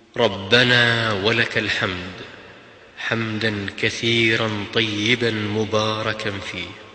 ربنا ولك الحمد حمدا كثيرا طيبا مباركا فيه.